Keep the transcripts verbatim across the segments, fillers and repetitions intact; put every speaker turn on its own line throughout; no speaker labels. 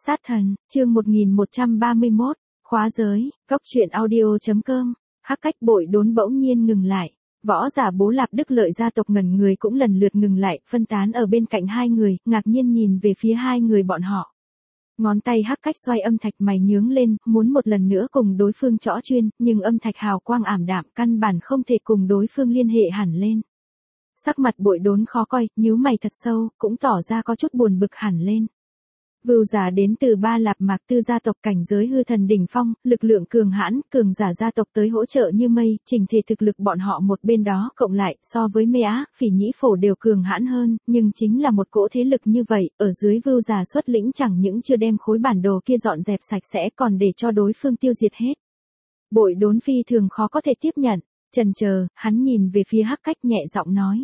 Sát thần, chương một nghìn một trăm ba mươi mốt, khóa giới, góc truyện audio.com, Hắc Cách Bội Đốn bỗng nhiên ngừng lại. Võ giả Bố Lạp Đức Lợi gia tộc ngẩn người cũng lần lượt ngừng lại, phân tán ở bên cạnh hai người, ngạc nhiên nhìn về phía hai người bọn họ. Ngón tay Hắc Cách xoay âm thạch mày nhướng lên, muốn một lần nữa cùng đối phương trõ chuyên, nhưng âm thạch hào quang ảm đạm, căn bản không thể cùng đối phương liên hệ hẳn lên. Sắc mặt Bội Đốn khó coi, nhíu mày thật sâu, cũng tỏ ra có chút buồn bực hẳn lên. Vưu giả đến từ Ba Lạp Mạc Tư gia tộc, cảnh giới hư thần đỉnh phong, lực lượng cường hãn, cường giả gia tộc tới hỗ trợ như mây, chỉnh thể thực lực bọn họ một bên đó cộng lại, so với Mê Á, Phỉ Nhĩ Phổ đều cường hãn hơn, nhưng chính là một cỗ thế lực như vậy, ở dưới Vưu giả xuất lĩnh chẳng những chưa đem khối bản đồ kia dọn dẹp sạch sẽ còn để cho đối phương tiêu diệt hết. Bội Đốn phi thường khó có thể tiếp nhận, chần chờ, hắn nhìn về phía Hắc Cách nhẹ giọng nói.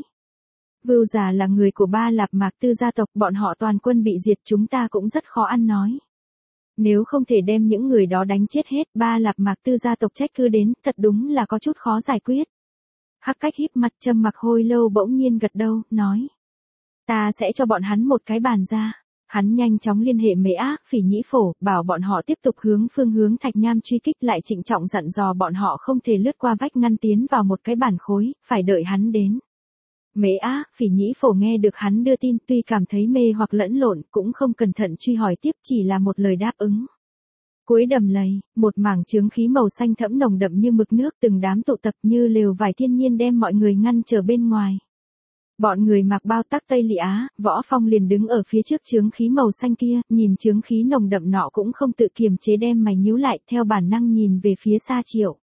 Vưu giả là người của Ba Lạp Mạc Tư gia tộc, bọn họ toàn quân bị diệt, chúng ta cũng rất khó ăn nói. Nếu không thể đem những người đó đánh chết hết, Ba Lạp Mạc Tư gia tộc trách cứ đến, thật đúng là có chút khó giải quyết. Hắc Cách híp mặt trầm mặc hồi lâu bỗng nhiên gật đầu, nói. Ta sẽ cho bọn hắn một cái bàn ra. Hắn nhanh chóng liên hệ Mễ Á, Phỉ Nhĩ Phổ, bảo bọn họ tiếp tục hướng phương hướng Thạch Nham truy kích, lại trịnh trọng dặn dò bọn họ không thể lướt qua vách ngăn tiến vào một cái bản khối, phải đợi hắn đến. Mễ Á, Phỉ Nhĩ Phổ nghe được hắn đưa tin, tuy cảm thấy mê hoặc lẫn lộn, cũng không cẩn thận truy hỏi tiếp, chỉ là một lời đáp ứng. Cuối đầm lầy, một mảng chướng khí màu xanh thẫm nồng đậm như mực nước, từng đám tụ tập như lều vải thiên nhiên đem mọi người ngăn trở bên ngoài. Bọn người mặc bao tắc Tây Lị Á, Võ Phong liền đứng ở phía trước chướng khí màu xanh kia, nhìn chướng khí nồng đậm nọ cũng không tự kiềm chế đem mày nhíu lại, theo bản năng nhìn về phía Sa Triệu.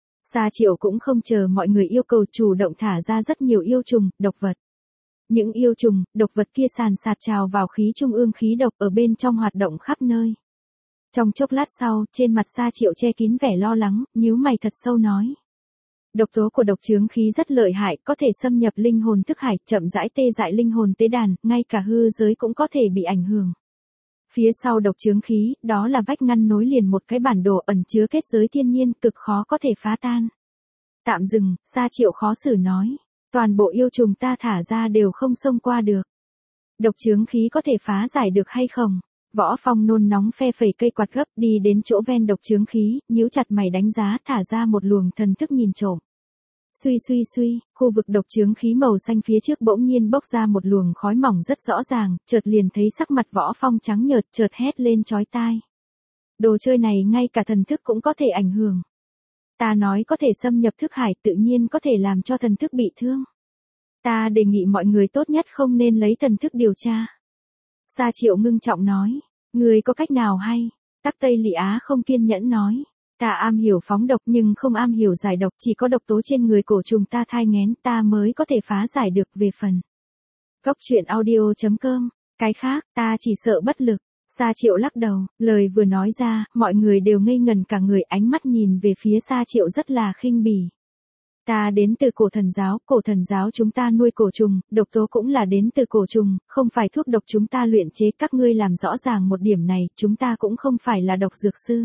Sa Triệu cũng không chờ mọi người yêu cầu, chủ động thả ra rất nhiều yêu trùng, độc vật. Những yêu trùng, độc vật kia sàn sạt trào vào khí trung ương khí độc ở bên trong hoạt động khắp nơi. Trong chốc lát sau, trên mặt Sa Triệu che kín vẻ lo lắng, nhíu mày thật sâu nói. Độc tố của độc chướng khí rất lợi hại, có thể xâm nhập linh hồn thức hải, chậm rãi tê dại linh hồn tế đàn, ngay cả hư giới cũng có thể bị ảnh hưởng. Phía sau độc chướng khí, đó là vách ngăn nối liền một cái bản đồ ẩn chứa kết giới thiên nhiên, cực khó có thể phá tan. Tạm dừng, Sa Triệu khó xử nói. Toàn bộ yêu trùng ta thả ra đều không xông qua được. Độc chướng khí có thể phá giải được hay không? Võ Phong nôn nóng phe phẩy cây quạt gấp đi đến chỗ ven độc chướng khí, nhíu chặt mày đánh giá, thả ra một luồng thần thức nhìn trộm. Suy suy suy, khu vực độc chướng khí màu xanh phía trước bỗng nhiên bốc ra một luồng khói mỏng rất rõ ràng, chợt liền thấy sắc mặt Võ Phong trắng nhợt, chợt hét lên chói tai. Đồ chơi này ngay cả thần thức cũng có thể ảnh hưởng. Ta nói có thể xâm nhập thức hải, tự nhiên có thể làm cho thần thức bị thương. Ta đề nghị mọi người tốt nhất không nên lấy thần thức điều tra. Sa Triệu ngưng trọng nói, người có cách nào hay? Tắc Tây Lị Á không kiên nhẫn nói. Ta am hiểu phóng độc nhưng không am hiểu giải độc, chỉ có độc tố trên người cổ trùng ta thai nghén ta mới có thể phá giải được. Về phần góc truyện audio.com, cái khác, ta chỉ sợ bất lực. Sa Triệu lắc đầu, lời vừa nói ra, mọi người đều ngây ngần cả người, ánh mắt nhìn về phía Sa Triệu rất là khinh bỉ. Ta đến từ cổ thần giáo, cổ thần giáo chúng ta nuôi cổ trùng, độc tố cũng là đến từ cổ trùng, không phải thuốc độc chúng ta luyện chế, các ngươi làm rõ ràng một điểm này, chúng ta cũng không phải là độc dược sư.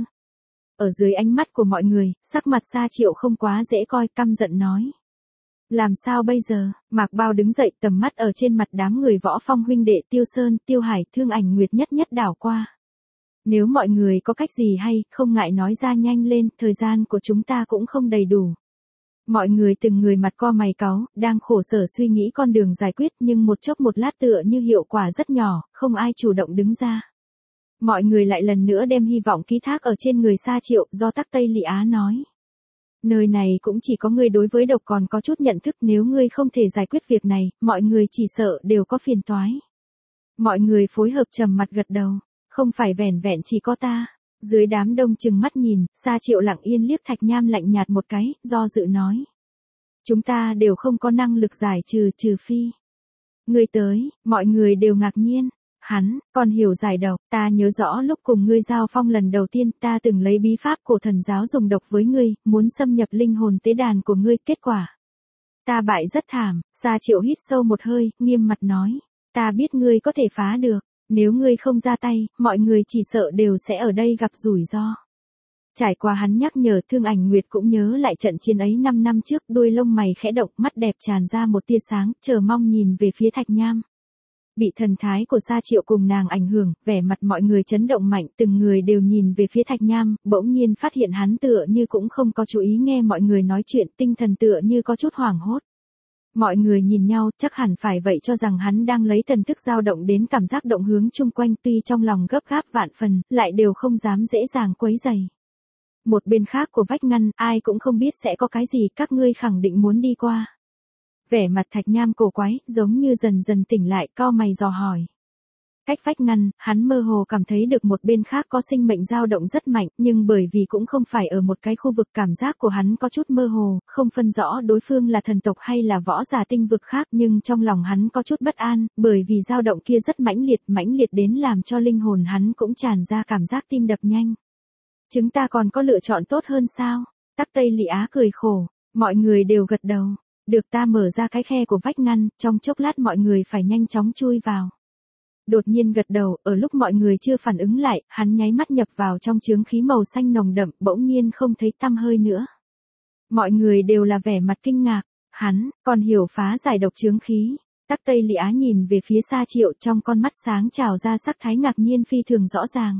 Ở dưới ánh mắt của mọi người, sắc mặt Sa Triệu không quá dễ coi, căm giận nói. Làm sao bây giờ? Mạc Bao đứng dậy, tầm mắt ở trên mặt đám người Võ Phong huynh đệ, Tiêu Sơn, Tiêu Hải, Thương Ảnh Nguyệt nhất nhất đảo qua. Nếu mọi người có cách gì hay, không ngại nói ra nhanh lên, thời gian của chúng ta cũng không đầy đủ. Mọi người từng người mặt co mày cáu, đang khổ sở suy nghĩ con đường giải quyết, nhưng một chốc một lát tựa như hiệu quả rất nhỏ, không ai chủ động đứng ra. Mọi người lại lần nữa đem hy vọng ký thác ở trên người Sa Triệu, do Tắc Tây Lị Á nói. Nơi này cũng chỉ có ngươi đối với độc còn có chút nhận thức, nếu ngươi không thể giải quyết việc này, mọi người chỉ sợ đều có phiền toái. Mọi người phối hợp trầm mặt gật đầu, không phải vẻn vẹn chỉ có ta. Dưới đám đông chừng mắt nhìn, Sa Triệu lặng yên liếc Thạch Nham lạnh nhạt một cái, do dự nói. Chúng ta đều không có năng lực giải trừ, trừ phi. Ngươi tới, mọi người đều ngạc nhiên. Hắn, còn hiểu giải độc, ta nhớ rõ lúc cùng ngươi giao phong lần đầu tiên ta từng lấy bí pháp cổ thần giáo dùng độc với ngươi, muốn xâm nhập linh hồn tế đàn của ngươi, kết quả. Ta bại rất thảm. Sa Triệu hít sâu một hơi, nghiêm mặt nói. Ta biết ngươi có thể phá được, nếu ngươi không ra tay, mọi người chỉ sợ đều sẽ ở đây gặp rủi ro. Trải qua hắn nhắc nhở, Thương Ảnh Nguyệt cũng nhớ lại trận chiến ấy năm năm trước, đuôi lông mày khẽ động, mắt đẹp tràn ra một tia sáng, chờ mong nhìn về phía Thạch Nham. Bị thần thái của Sa Triệu cùng nàng ảnh hưởng, vẻ mặt mọi người chấn động mạnh, từng người đều nhìn về phía Thạch Nham, bỗng nhiên phát hiện hắn tựa như cũng không có chú ý nghe mọi người nói chuyện, tinh thần tựa như có chút hoảng hốt. Mọi người nhìn nhau, chắc hẳn phải vậy cho rằng hắn đang lấy thần thức dao động đến cảm giác động hướng chung quanh, tuy trong lòng gấp gáp vạn phần, lại đều không dám dễ dàng quấy rầy. Một bên khác của vách ngăn, ai cũng không biết sẽ có cái gì, các ngươi khẳng định muốn đi qua. Vẻ mặt Thạch Nham cổ quái, giống như dần dần tỉnh lại, cau mày dò hỏi. Cách vách ngăn, hắn mơ hồ cảm thấy được một bên khác có sinh mệnh dao động rất mạnh, nhưng bởi vì cũng không phải ở một cái khu vực, cảm giác của hắn có chút mơ hồ, không phân rõ đối phương là thần tộc hay là võ giả tinh vực khác, nhưng trong lòng hắn có chút bất an, bởi vì dao động kia rất mãnh liệt, mãnh liệt đến làm cho linh hồn hắn cũng tràn ra cảm giác tim đập nhanh. Chúng ta còn có lựa chọn tốt hơn sao? Tắc Tây Lị Á cười khổ, mọi người đều gật đầu. Được, ta mở ra cái khe của vách ngăn, trong chốc lát mọi người phải nhanh chóng chui vào. Đột nhiên gật đầu, ở lúc mọi người chưa phản ứng lại, hắn nháy mắt nhập vào trong chướng khí màu xanh nồng đậm, bỗng nhiên không thấy tăm hơi nữa. Mọi người đều là vẻ mặt kinh ngạc, hắn còn hiểu phá giải độc chướng khí. Tắc Tây Lị Á nhìn về phía Sa Triệu, trong con mắt sáng trào ra sắc thái ngạc nhiên phi thường rõ ràng.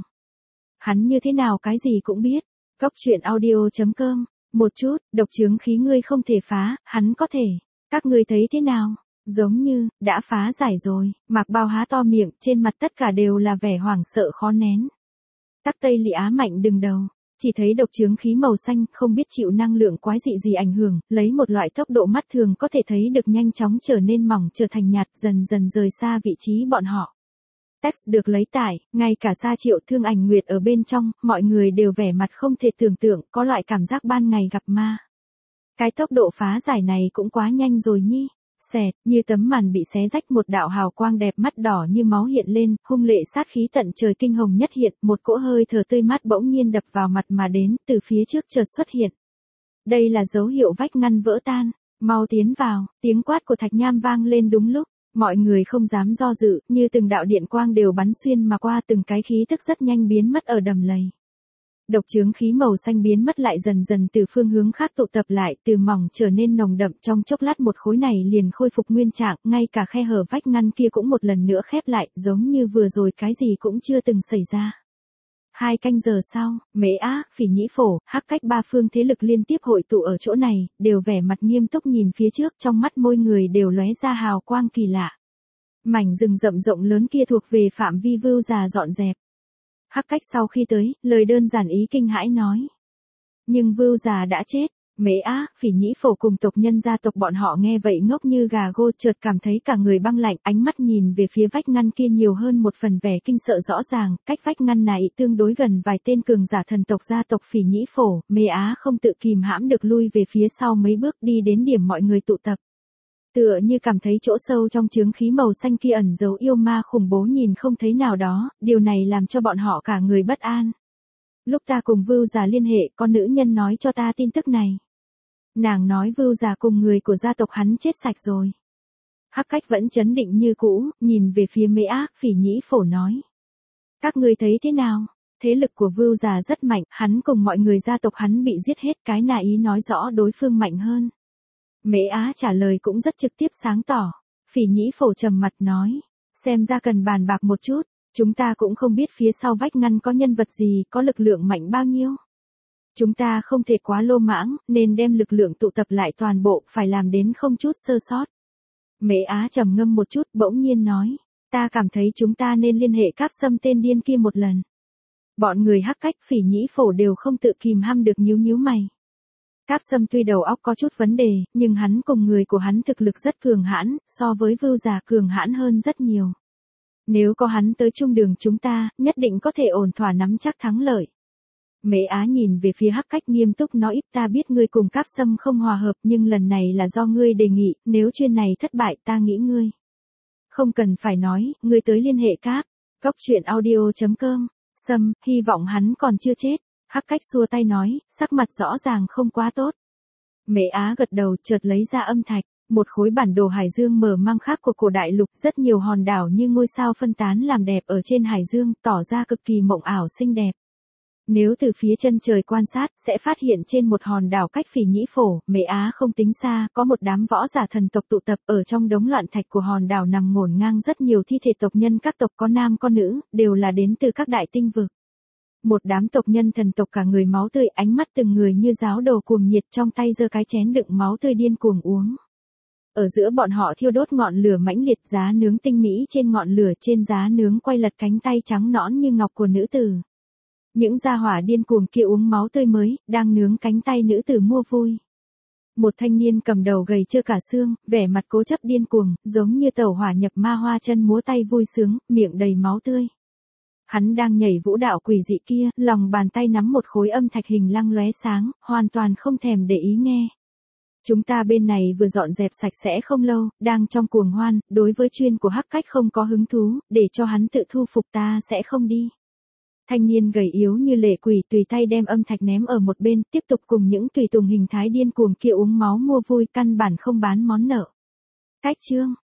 Hắn như thế nào cái gì cũng biết. Cốc truyện audio chấm com. Một chút, độc chướng khí ngươi không thể phá, hắn có thể. Các ngươi thấy thế nào? Giống như, đã phá giải rồi. Mạc Bao há to miệng, trên mặt tất cả đều là vẻ hoảng sợ khó nén. Tắc Tây Lị Á mạnh đừng đầu. Chỉ thấy độc chướng khí màu xanh, không biết chịu năng lượng quái dị gì ảnh hưởng, lấy một loại tốc độ mắt thường có thể thấy được nhanh chóng trở nên mỏng, trở thành nhạt, dần dần rời xa vị trí bọn họ. Text được lấy tải, ngay cả Sa Triệu Thương Ảnh Nguyệt ở bên trong, mọi người đều vẻ mặt không thể tưởng tượng, có loại cảm giác ban ngày gặp ma. Cái tốc độ phá giải này cũng quá nhanh rồi nhi. Xẹt, như tấm màn bị xé rách, một đạo hào quang đẹp mắt đỏ như máu hiện lên, hung lệ sát khí tận trời kinh hồng nhất hiện, một cỗ hơi thở tươi mát bỗng nhiên đập vào mặt mà đến, từ phía trước chợt xuất hiện. Đây là dấu hiệu vách ngăn vỡ tan, mau tiến vào, tiếng quát của Thạch Nham vang lên đúng lúc. Mọi người không dám do dự, như từng đạo điện quang đều bắn xuyên mà qua, từng cái khí tức rất nhanh biến mất ở đầm lầy. Độc chướng khí màu xanh biến mất lại dần dần từ phương hướng khác tụ tập lại, từ mỏng trở nên nồng đậm, trong chốc lát một khối này liền khôi phục nguyên trạng, ngay cả khe hở vách ngăn kia cũng một lần nữa khép lại, giống như vừa rồi cái gì cũng chưa từng xảy ra. Hai canh giờ sau, Mễ Á, Phỉ Nhĩ Phổ, Hắc Cách ba phương thế lực liên tiếp hội tụ ở chỗ này, đều vẻ mặt nghiêm túc nhìn phía trước, trong mắt mỗi người đều lóe ra hào quang kỳ lạ. Mảnh rừng rậm rộng lớn kia thuộc về phạm vi Vưu Già dọn dẹp. Hắc Cách sau khi tới, lời đơn giản ý kinh hãi nói. Nhưng Vưu Già đã chết. Mễ Á, Phỉ Nhĩ Phổ cùng tộc nhân gia tộc bọn họ nghe vậy ngốc như gà gô, chợt cảm thấy cả người băng lạnh, ánh mắt nhìn về phía vách ngăn kia nhiều hơn một phần vẻ kinh sợ rõ ràng, cách vách ngăn này tương đối gần vài tên cường giả thần tộc gia tộc Phỉ Nhĩ Phổ, Mễ Á không tự kìm hãm được lui về phía sau mấy bước đi đến điểm mọi người tụ tập. Tựa như cảm thấy chỗ sâu trong chướng khí màu xanh kia ẩn giấu yêu ma khủng bố nhìn không thấy nào đó, điều này làm cho bọn họ cả người bất an. Lúc ta cùng Vưu Già liên hệ, con nữ nhân nói cho ta tin tức này. Nàng nói Vưu Già cùng người của gia tộc hắn chết sạch rồi. Hắc Cách vẫn chấn định như cũ, nhìn về phía Mễ Á, Phỉ Nhĩ Phổ nói. Các ngươi thấy thế nào? Thế lực của Vưu Già rất mạnh, hắn cùng mọi người gia tộc hắn bị giết hết, cái nà ý nói rõ đối phương mạnh hơn. Mễ Á trả lời cũng rất trực tiếp sáng tỏ. Phỉ Nhĩ Phổ trầm mặt nói. Xem ra cần bàn bạc một chút. Chúng ta cũng không biết phía sau vách ngăn có nhân vật gì, có lực lượng mạnh bao nhiêu. Chúng ta không thể quá lô mãng, nên đem lực lượng tụ tập lại toàn bộ, phải làm đến không chút sơ sót. Mễ Á trầm ngâm một chút, bỗng nhiên nói. Ta cảm thấy chúng ta nên liên hệ Cáp Sâm tên điên kia một lần. Bọn người Hắc Cách, Phỉ Nhĩ Phổ đều không tự kìm hăm được nhíu nhíu mày. Cáp Sâm tuy đầu óc có chút vấn đề, nhưng hắn cùng người của hắn thực lực rất cường hãn, so với Vưu Già cường hãn hơn rất nhiều. Nếu có hắn tới chung đường chúng ta, nhất định có thể ổn thỏa nắm chắc thắng lợi. Mễ Á nhìn về phía Hắc Cách nghiêm túc nói, ít ta biết ngươi cùng Cáp Sâm không hòa hợp, nhưng lần này là do ngươi đề nghị, nếu chuyên này thất bại ta nghĩ ngươi. Không cần phải nói, ngươi tới liên hệ Cáp. Cốc truyện audio chấm com. Sâm, hy vọng hắn còn chưa chết. Hắc Cách xua tay nói, sắc mặt rõ ràng không quá tốt. Mễ Á gật đầu, chợt lấy ra âm thạch, một khối bản đồ hải dương mở mang khác của cổ đại lục, rất nhiều hòn đảo như ngôi sao phân tán làm đẹp ở trên hải dương, tỏ ra cực kỳ mộng ảo xinh đẹp. Nếu từ phía chân trời quan sát, sẽ phát hiện trên một hòn đảo cách Phỉ Nhĩ Phổ, Mễ Á không tính xa, có một đám võ giả thần tộc tụ tập ở trong đống loạn thạch của hòn đảo nằm ngổn ngang rất nhiều thi thể tộc nhân, các tộc có nam có nữ, đều là đến từ các đại tinh vực. Một đám tộc nhân thần tộc cả người máu tươi, ánh mắt từng người như giáo đồ cuồng nhiệt, trong tay giơ cái chén đựng máu tươi điên cuồng uống. Ở giữa bọn họ thiêu đốt ngọn lửa mãnh liệt, giá nướng tinh mỹ trên ngọn lửa, trên giá nướng quay lật cánh tay trắng nõn như ngọc của nữ tử. Những gia hỏa điên cuồng kia uống máu tươi mới, đang nướng cánh tay nữ tử mua vui. Một thanh niên cầm đầu gầy trơ cả xương, vẻ mặt cố chấp điên cuồng, giống như tẩu hỏa nhập ma, hoa chân múa tay vui sướng, miệng đầy máu tươi. Hắn đang nhảy vũ đạo quỷ dị kia, lòng bàn tay nắm một khối âm thạch hình lăng lóe sáng, hoàn toàn không thèm để ý nghe. Chúng ta bên này vừa dọn dẹp sạch sẽ không lâu, đang trong cuồng hoan, đối với chuyên của Hắc Cách không có hứng thú, để cho hắn tự thu phục ta sẽ không đi. Thanh niên gầy yếu như lệ quỷ tùy tay đem âm thạch ném ở một bên, tiếp tục cùng những tùy tùng hình thái điên cuồng kia uống máu mua vui, căn bản không bán món nợ. Cách chương